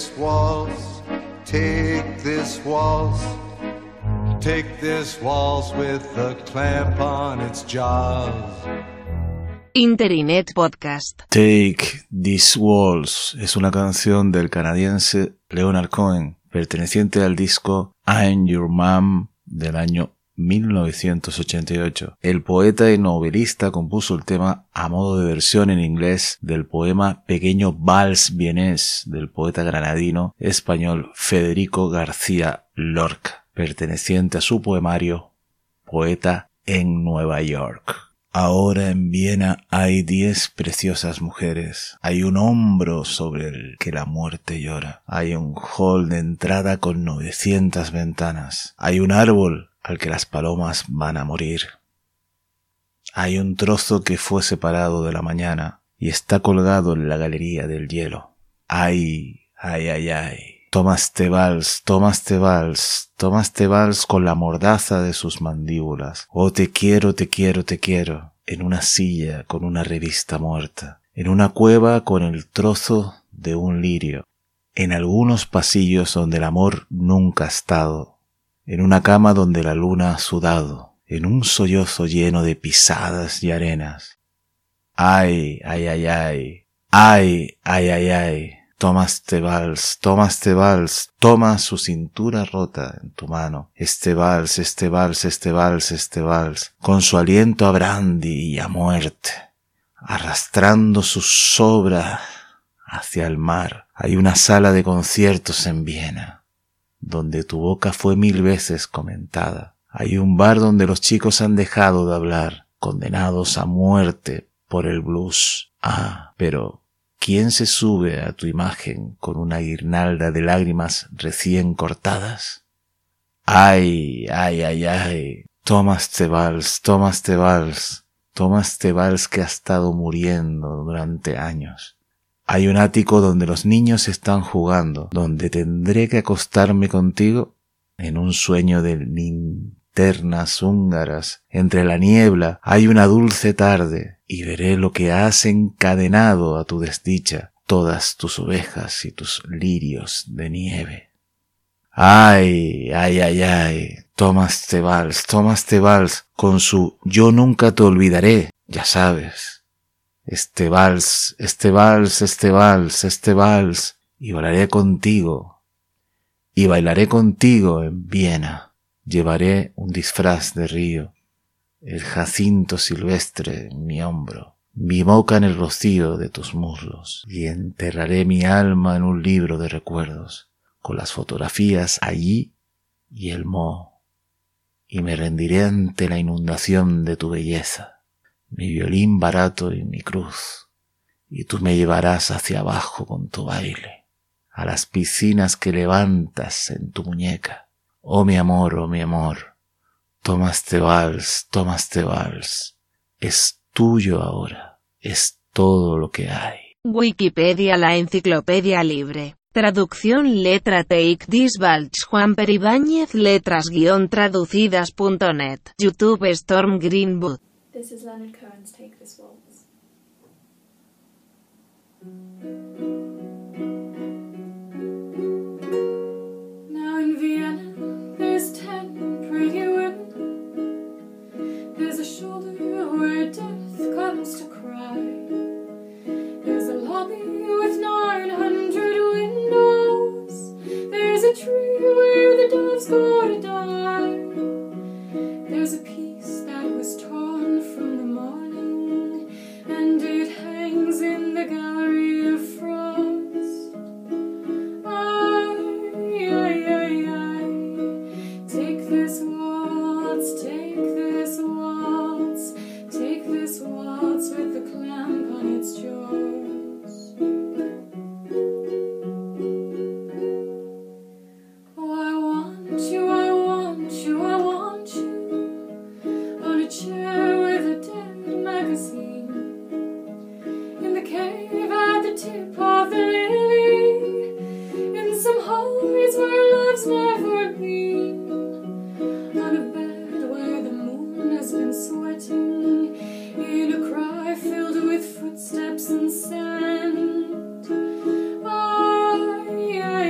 this waltz, take this waltz. Take this waltz with a clamp on its jaws. Interinet Podcast. Take This Waltz es una canción del canadiense Leonard Cohen, perteneciente al disco I'm Your Mom del año 1988. El poeta y novelista compuso el tema a modo de versión en inglés del poema Pequeño Vals Vienés del poeta granadino español Federico García Lorca, perteneciente a su poemario Poeta en Nueva York. Ahora en Viena hay 10 preciosas mujeres. Hay un hombro sobre el que la muerte llora. Hay un hall de entrada con 900 ventanas. Hay un árbol al que las palomas van a morir. Hay un trozo que fue separado de la mañana y está colgado en la galería del hielo. Ay, ay, ay, ay. Toma este vals, toma este vals, toma este vals con la mordaza de sus mandíbulas. Oh, te quiero, te quiero, te quiero. En una silla con una revista muerta. En una cueva con el trozo de un lirio. En algunos pasillos donde el amor nunca ha estado. En una cama donde la luna ha sudado. En un sollozo lleno de pisadas y arenas. Ay, ay, ay, ay. Ay, ay, ay, ay. Toma este vals, toma este vals, toma su cintura rota en tu mano. Este vals, este vals, este vals, este vals, con su aliento a brandy y a muerte, arrastrando su sobra hacia el mar. Hay una sala de conciertos en Viena, donde tu boca fue 1000 veces comentada. Hay un bar donde los chicos han dejado de hablar, condenados a muerte por el blues. Ah, pero ¿quién se sube a tu imagen con una guirnalda de lágrimas recién cortadas? Ay, ay, ay, ay. Toma este vals, toma este vals, toma este vals que ha estado muriendo durante años. Hay un ático donde los niños están jugando, donde tendré que acostarme contigo en un sueño de linternas húngaras. Entre la niebla hay una dulce tarde y veré lo que has encadenado a tu desdicha, todas tus ovejas y tus lirios de nieve. Ay, ay, ay, ay, toma este vals, con su yo nunca te olvidaré, ya sabes. Este vals, este vals, este vals, este vals, y bailaré contigo en Viena. Llevaré un disfraz de río, el jacinto silvestre en mi hombro, mi boca en el rocío de tus muslos, y enterraré mi alma en un libro de recuerdos, con las fotografías allí y el moho, y me rendiré ante la inundación de tu belleza, mi violín barato y mi cruz, y tú me llevarás hacia abajo con tu baile, a las piscinas que levantas en tu muñeca. Oh mi amor, toma este vals, es tuyo ahora, es todo lo que hay. Wikipedia, la enciclopedia libre. Traducción letra Take This Waltz Juan Peribáñez letras-traducidas.net. YouTube Storm Greenwood. This is Leonard Cohen's Take This Waltz. Now in Vienna there's 10 pretty women. There's a shoulder where death comes to cry. There's a lobby with 900 windows. There's a tree where the doves go to die. There's a piece that was torn from the morning, and it hangs in the gallery of frost. Ay, ay, ay, ay. Take this waltz, take this waltz, take this waltz with the clamp on its jaws. Oh, I want you, I want you, I want you, on a chair with a dead magazine, in the cave at the tip of the lily, in some hollies where love's never been, on a bed where the moon has been sweating, in a cry filled with footsteps and sand. Ay, ay,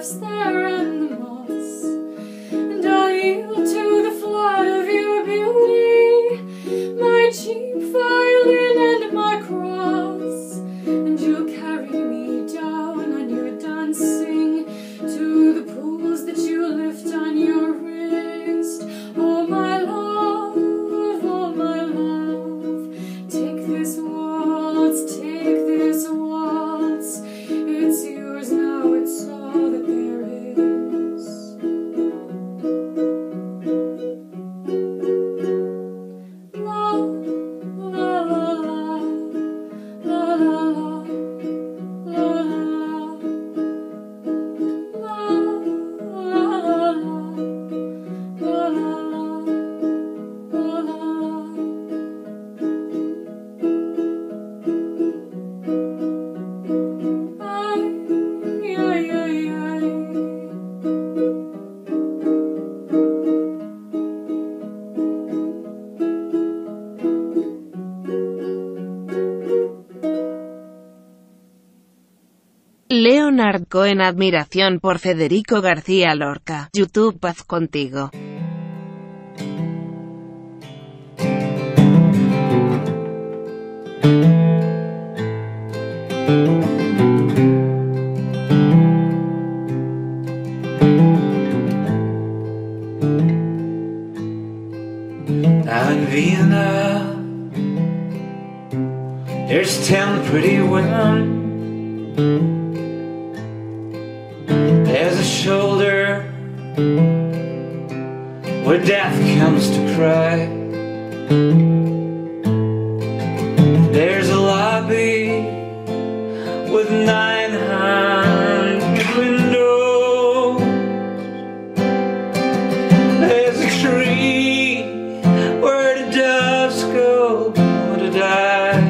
grass there and the moss, and I'll yield to the flood of your beauty, my cheap violin and my cross, and you'll carry me down on your dancing to the pools that you lift on your wrist. Oh my love, take this waltz, it's yours now, it's all that there is. La, la, la, la, la, la, la, la, la, la, la, la. Leonard Cohen. Admiración por Federico García Lorca. YouTube, paz contigo. Now in Vienna, there's 10 pretty women. There's a shoulder where death comes to cry. There's a lobby with 900 windows. There's a tree where the doves go to die.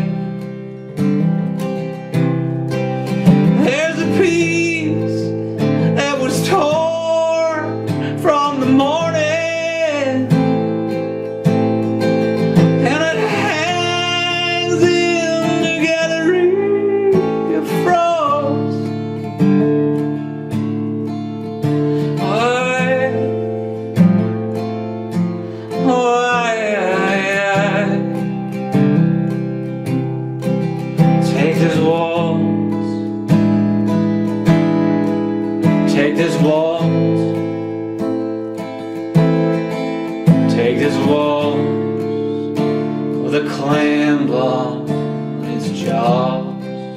There's a piece that was torn from the morning, and it hangs in the gallery of frost. Take this waltz, take this waltz, take this waltz with a clam on its jaws.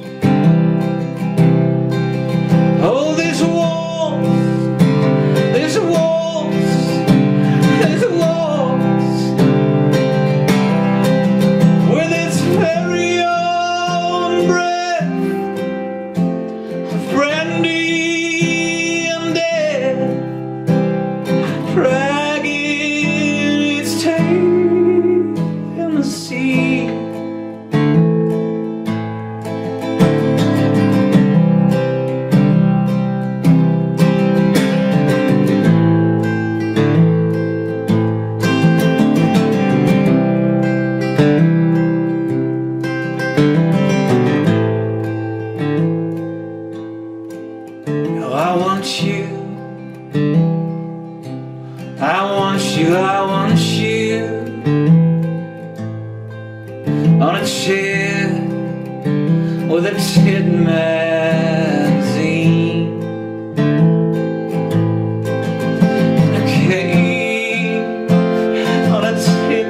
Oh, this waltz, this waltz, this waltz, with its very own breath of brandy and death, dragging its tail in the sea. Oh, I want you, I want you, I want you on a chair with a tit magazine, a cave on a tit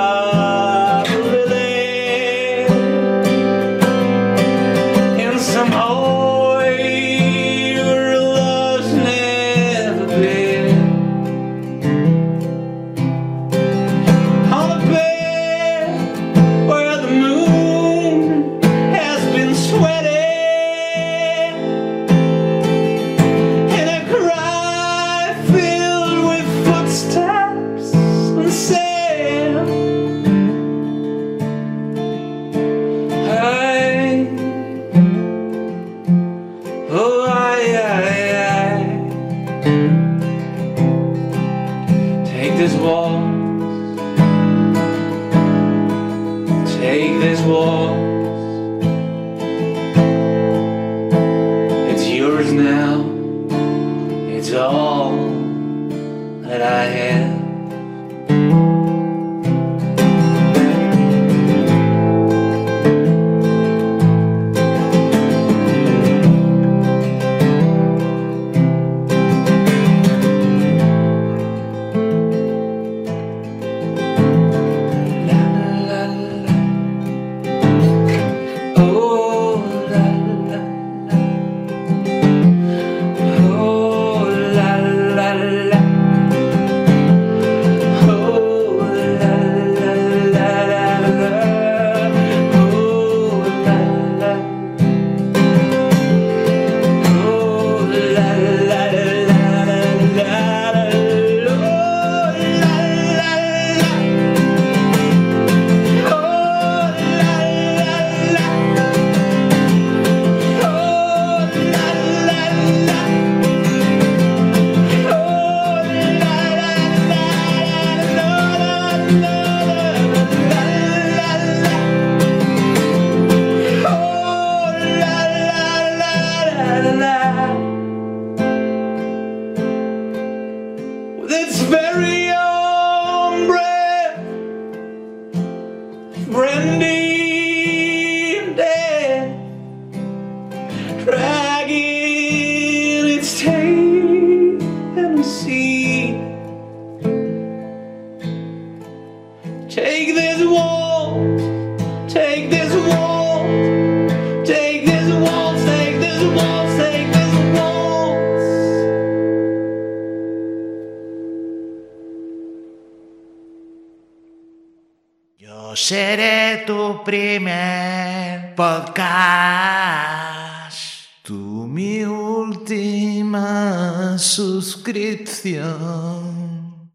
lily, in some Hawaii where love's never been, on a bed where the moon has been sweating, is all that I have. This very own breath, brandy and death, dragging its tail and the sea. Take this waltz, take this waltz, take this waltz, take this waltz, take this waltz. Yo seré tu primer podcast, tú mi última suscripción.